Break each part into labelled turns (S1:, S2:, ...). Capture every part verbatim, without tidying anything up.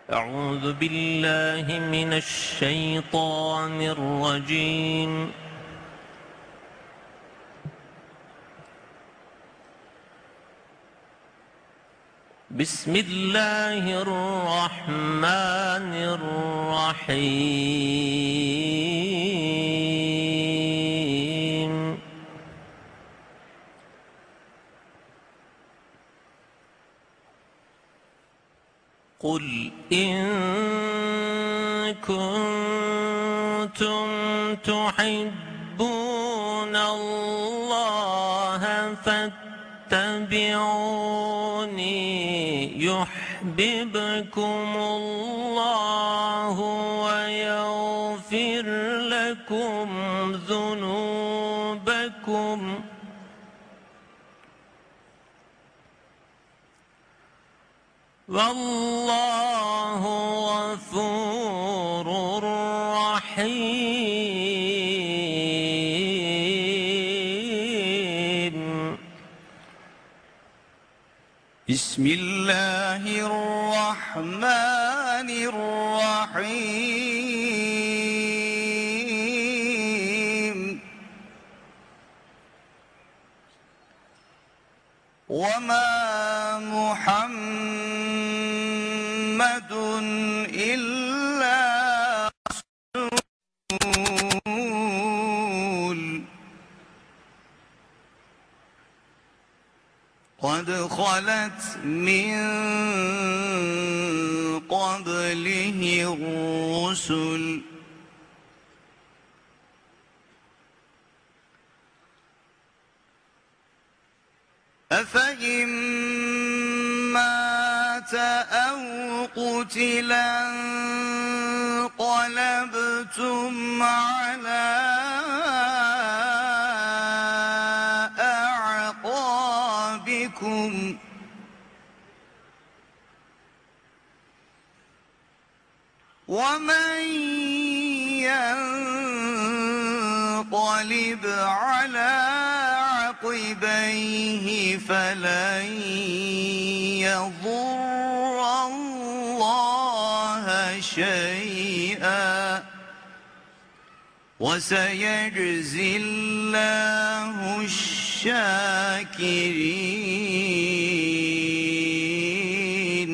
S1: أعوذ بالله من الشيطان الرجيم. بسم الله الرحمن الرحيم. قل إن كنتم تحبون الله فاتبعوني يحببكم الله ويغفر لكم ذنوبكم والله غفور رحيم.
S2: بسم الله الرحمن الرحيم. وما محمد إلا رسول قد خلت من قبله الرسل أفإن مات أو قتلا انقلبتم على أعقابكم ومن ينقلب على عقبيه فلن يضر الله شيئا وسيجزي الله الشاكرين.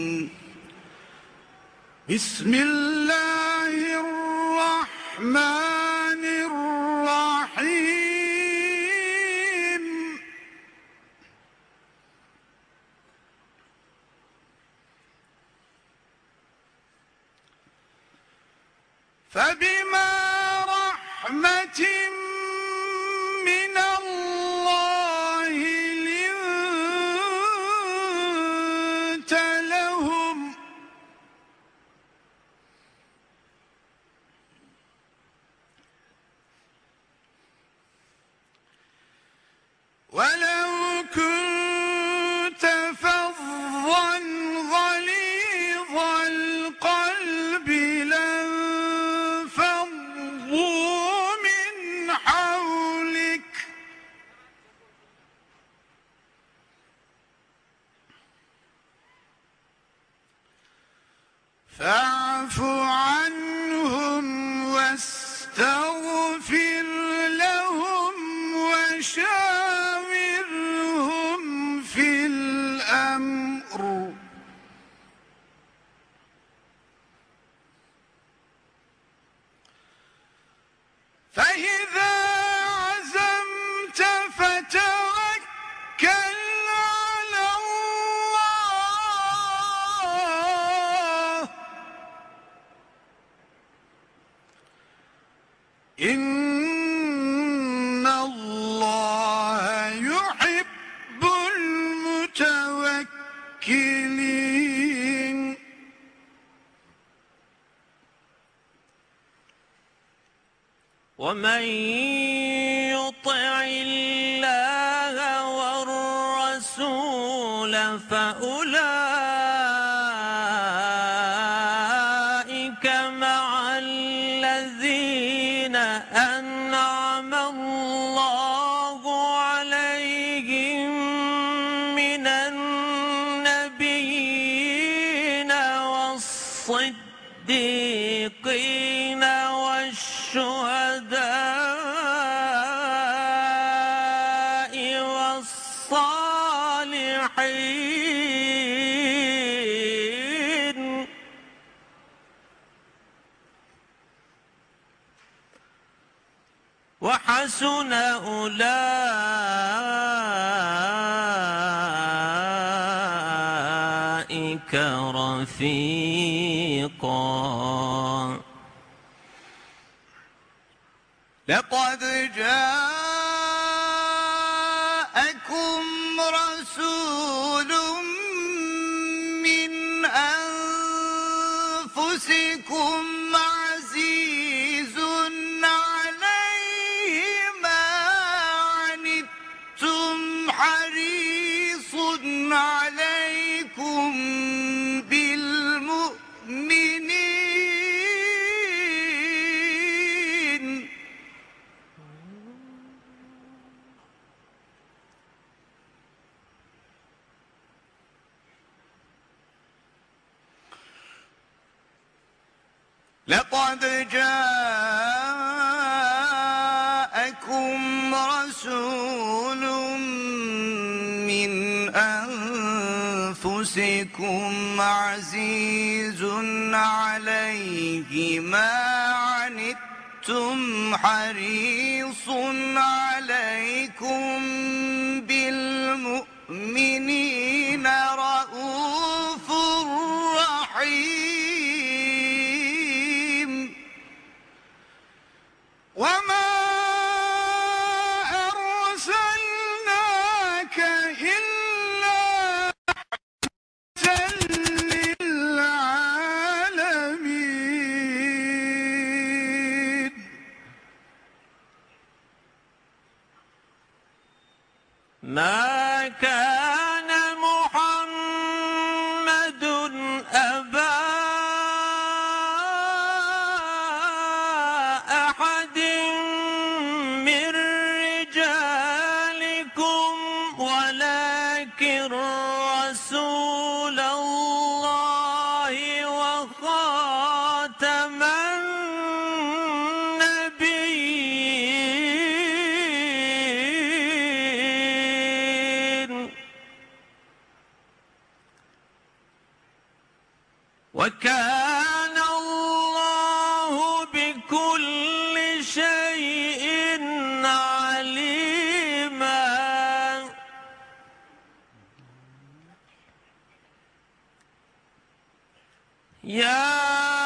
S2: بسم الله الرحمن الرحيم. فبما رحمة من الله لنت لهم ولو كنت فظا غليظ القلب لانفضوا من حولك فاعف عنهم واستغفر لهم وشاورهم في الأمر فإذا عزمت فتوكل على الله إن الله يحب المتوكلين.
S1: ومن يطع الله والرسول فأولئك مع الذين أنعم الله عليهم من النبيين والصالحين والصديقين والشهداء والصالحين وحسن أولئك رفيقا.
S2: لقد جاءكم رسول من أنفسكم عزيز عليه ما عنتم حريص عليكم بالمؤمنين لقد جاءكم رسول من أنفسكم عزيز عليه ما عنتم حريص عليكم بالمؤمنين رؤوف رحيم. وما أرسلناك إلا للعالمين.
S1: ما كان محمد أبا أحد من رجالكم ولكن رسول الله وخاتم النبيين وكان الله بكل شيء عليما. يا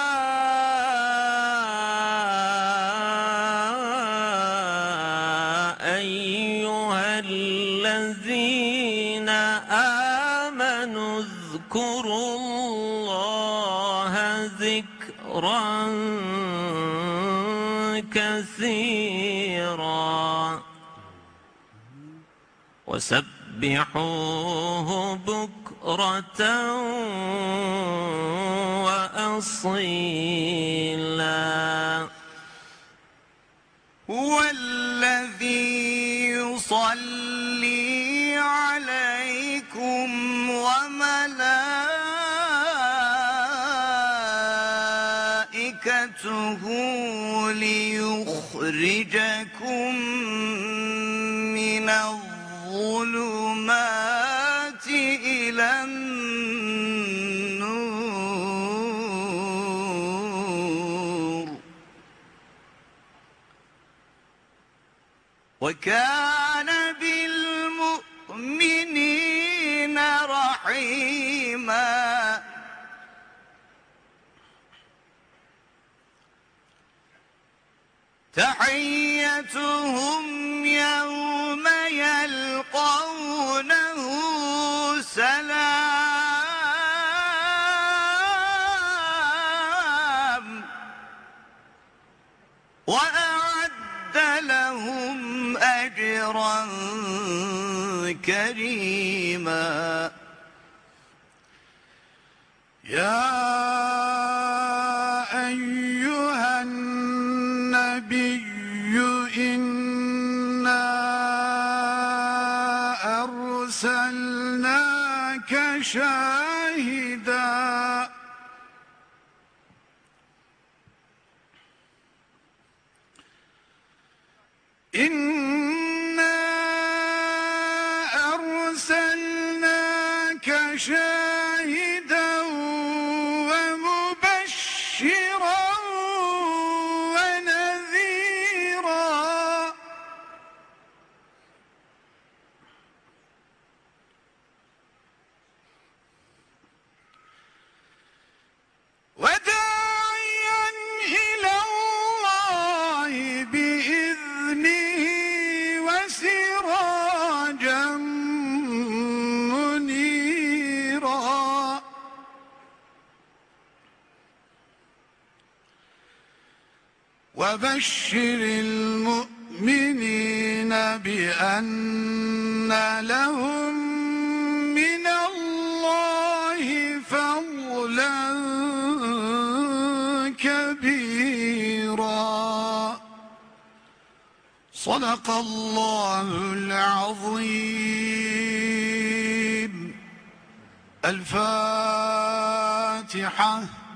S1: أيها الذين آمنوا اذكروا الله ذكرا كثيرا وسبحوه بكرة وأصيلا.
S2: هو الذي يصلي عليكم وملائكته ليخرجكم من الظلمات إلى النور وكان بالمؤمنين رحيما. تحيتهم يوم يلقونه سلام وأعد لهم أجرا كريما. يا أيها النبي إنا أرسلناك شاهدا شاهدا ومبشرا ونذيرا وداعيا إلى الله بإذنه وسراجا منيرا وبشر المؤمنين بأن لهم من الله فضلا كبيرا. صدق الله العظيم. الفاتحة.